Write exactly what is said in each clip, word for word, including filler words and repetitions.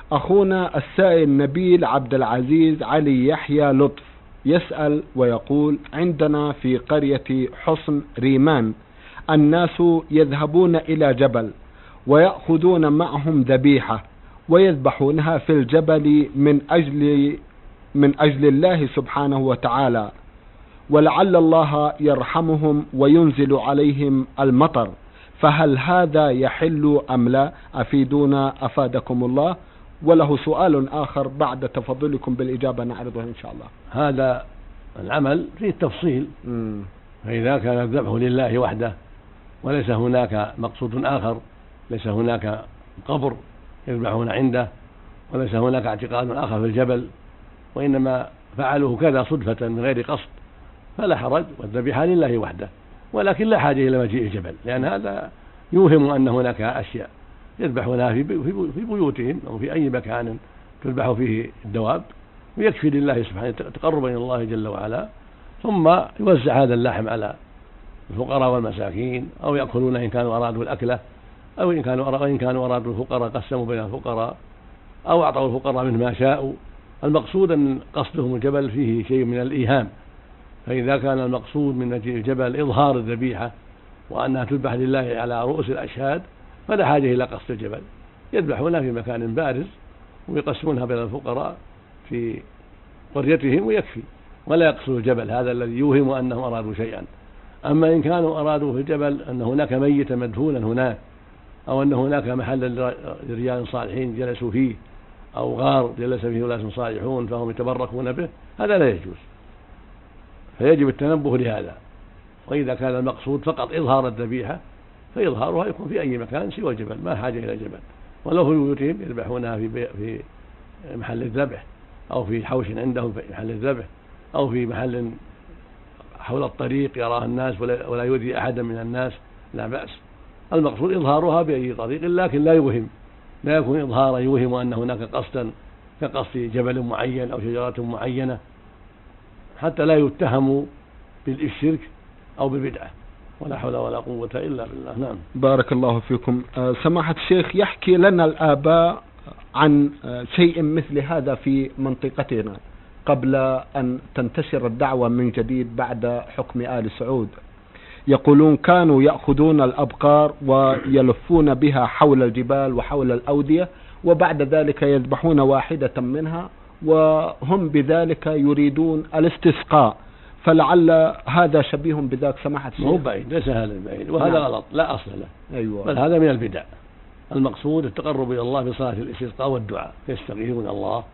أخونا السائل نبيل عبد العزيز علي يحيى لطف يسأل ويقول: عندنا في قرية حصن ريمان الناس يذهبون إلى جبل ويأخذون معهم ذبيحة ويذبحونها في الجبل من أجل من أجل الله سبحانه وتعالى، ولعل الله يرحمهم وينزل عليهم المطر، فهل هذا يحل أم لا؟ أفيدونا أفادكم الله. وله سؤال آخر بعد تفضلكم بالإجابة نعرضه إن شاء الله. هذا العمل فيه التفصيل، فإذا كان الذبح لله وحده وليس هناك مقصود آخر، ليس هناك قبر يذبحون عنده، وليس هناك اعتقاد آخر في الجبل، وإنما فعلوه كذا صدفة من غير قصد، فلا حرج، والذبيحة لله وحده، ولكن لا حاجة إلى مجيء الجبل، لأن هذا يوهم أن هناك أشياء يذبحونها في بيوتهم أو في أي مكان تذبح فيه الدواب، ويكفي لله سبحانه تقربا إلى الله جل وعلا، ثم يوزع هذا اللحم على الفقراء والمساكين، أو يأكلون إن كانوا أرادوا الأكلة، أو إن كانوا إن كانوا أرادوا الفقراء قسموا بين الفقراء، أو أعطوا الفقراء منه ما شاءوا. المقصود أن قصدهم الجبل فيه شيء من الإيهام، فإذا كان المقصود من مجيء الجبل إظهار الذبيحة وأنها تذبح لله على رؤوس الأشهاد، فلا حاجة إلى قصد الجبل، يذبحونها في مكان بارز ويقسمونها بين الفقراء في قريتهم ويكفي، ولا يقصد الجبل هذا الذي يوهم أنهم أرادوا شيئا. أما إن كانوا أرادوا في الجبل أن هناك ميتا مدفونا هناك، أو أن هناك محل لرجال صالحين جلسوا فيه، أو غار جلس فيه ناس صالحون فهم يتبركون به، هذا لا يجوز، فيجب التنبه لهذا. وإذا كان المقصود فقط إظهار الذبيحة فإظهارها يكون في أي مكان سوى الجبل، ما حاجة إلى الجبل، ولو في بيوتهم يذبحونها في في محل الذبح، أو في حوش عندهم في محل الذبح، أو في محل حول الطريق يراه الناس ولا يؤذي أحدا من الناس، لا بأس. المقصود إظهارها بأي طريق، لكن لا يوهم، لا يكون إظهارا يوهم أن هناك قصدا كقصد جبل معين أو شجرة معينة، حتى لا يتهموا بالشرك أو بالبدعة، ولا حول ولا قوة إلا بالله. نعم. بارك الله فيكم. سماحة الشيخ، يحكي لنا الآباء عن شيء مثل هذا في منطقتنا قبل أن تنتشر الدعوة من جديد بعد حكم آل سعود. يقولون كانوا يأخذون الأبقار ويلفون بها حول الجبال وحول الأودية، وبعد ذلك يذبحون واحدة منها، وهم بذلك يريدون الاستسقاء، فلعل هذا شبيه بذاك سماحة الشيخ. مو بعيد، ليس هذا بعيد، وهذا نعم. غلط، لا أصل له. أيوة. بل هذا من البدع. المقصود التقرب إلى الله بصلاة الاستسقاء والدعاء، يستغيثون الله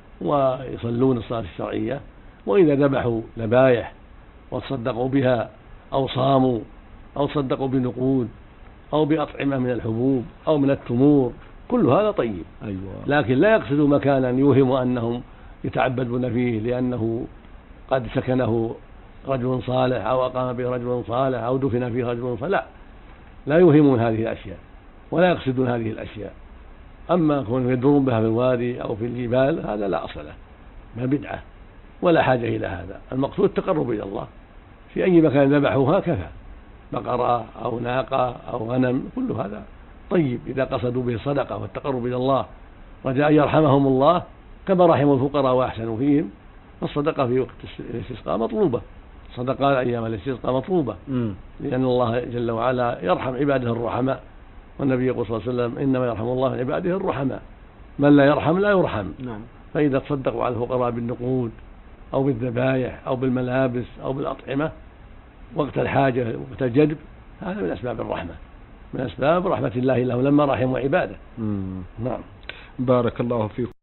ويصلون الصلاة الشرعية، وإذا ذبحوا ذبائح وتصدقوا بها، أو صاموا، أو صدقوا بنقود، أو بأطعمة من الحبوب أو من التمور، كل هذا طيب. أيوة. لكن لا يقصدوا مكانا يوهم أنهم يتعبدون فيه لأنه قد سكنه رجل صالح، أو أقام به رجل صالح، أو دفن فيه رجل صالح، لا لا يوهمون هذه الأشياء ولا يقصدون هذه الأشياء. أما كون يدرون بها في الوادي أو في الجبال هذا لا أصل له، ما بدعة ولا حاجة إلى هذا. المقصود التقرب إلى الله، في أي مكان ذبحوها كفى، بقرة أو ناقة أو غنم، كل هذا طيب إذا قصدوا به الصدقة والتقرب إلى الله رجاء يرحمهم الله كما رحموا الفقراء وأحسنوا فيهم. فالصدقة في وقت الاستسقاء مطلوبة، صدقات أيام الاستسقاء مطلوبة، م. لأن الله جل وعلا يرحم عباده الرحماء، والنبي يقول صلى الله عليه وسلم إنما يرحم الله عباده الرحماء، من لا يرحم لا يرحم. نعم. فإذا تصدقوا على الفقراء بالنقود أو بالذبائح أو بالملابس أو بالأطعمة وقت الحاجة وقت الجدب، هذا من أسباب الرحمة، من أسباب رحمة الله له لما رحموا عباده. م. نعم. بارك الله فيكم.